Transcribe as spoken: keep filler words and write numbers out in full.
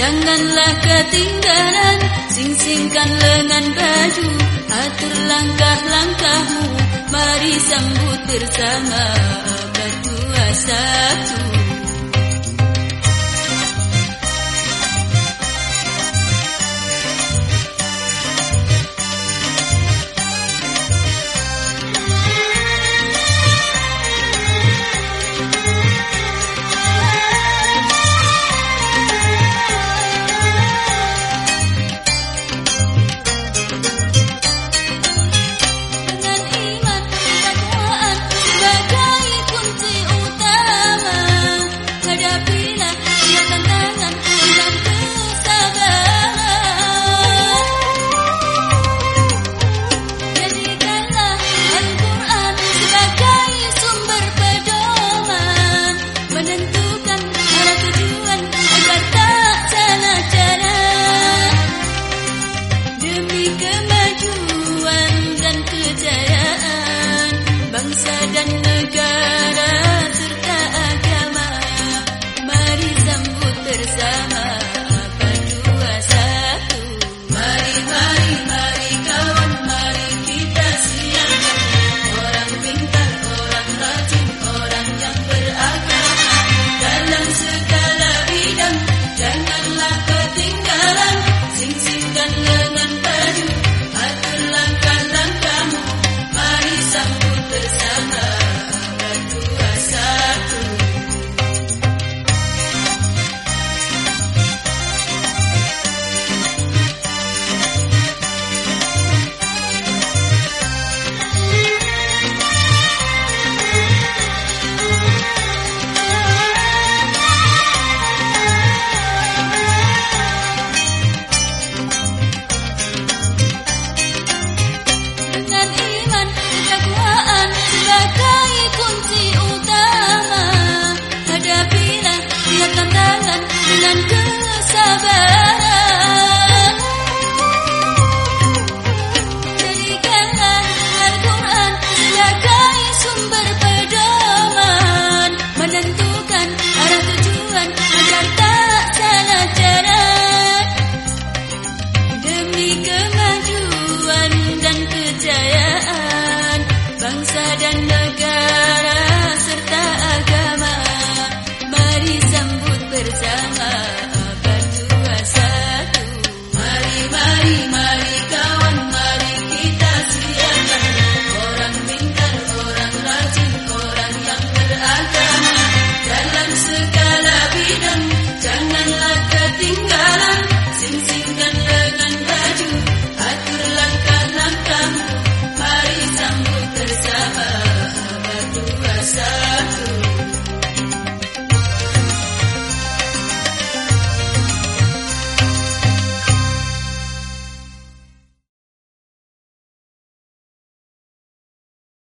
Janganlah ketinggalan, sing-singkan lengan baju, atur langkah-langkahmu, mari sambut bersama berdua satu. Bangsa dan negara serta agama, mari sambut bersama berdua satu. Mari, mari, mari kawan, mari kita siapkan orang pintar, orang rajin, orang yang beragama dalam segala bidang. Janganlah ketinggalan, sing-singkan lengan baju, atur langkah-langkahmu, mari sambut bersama berdua satu. Dengan iman, ketakwaan sebagai kunci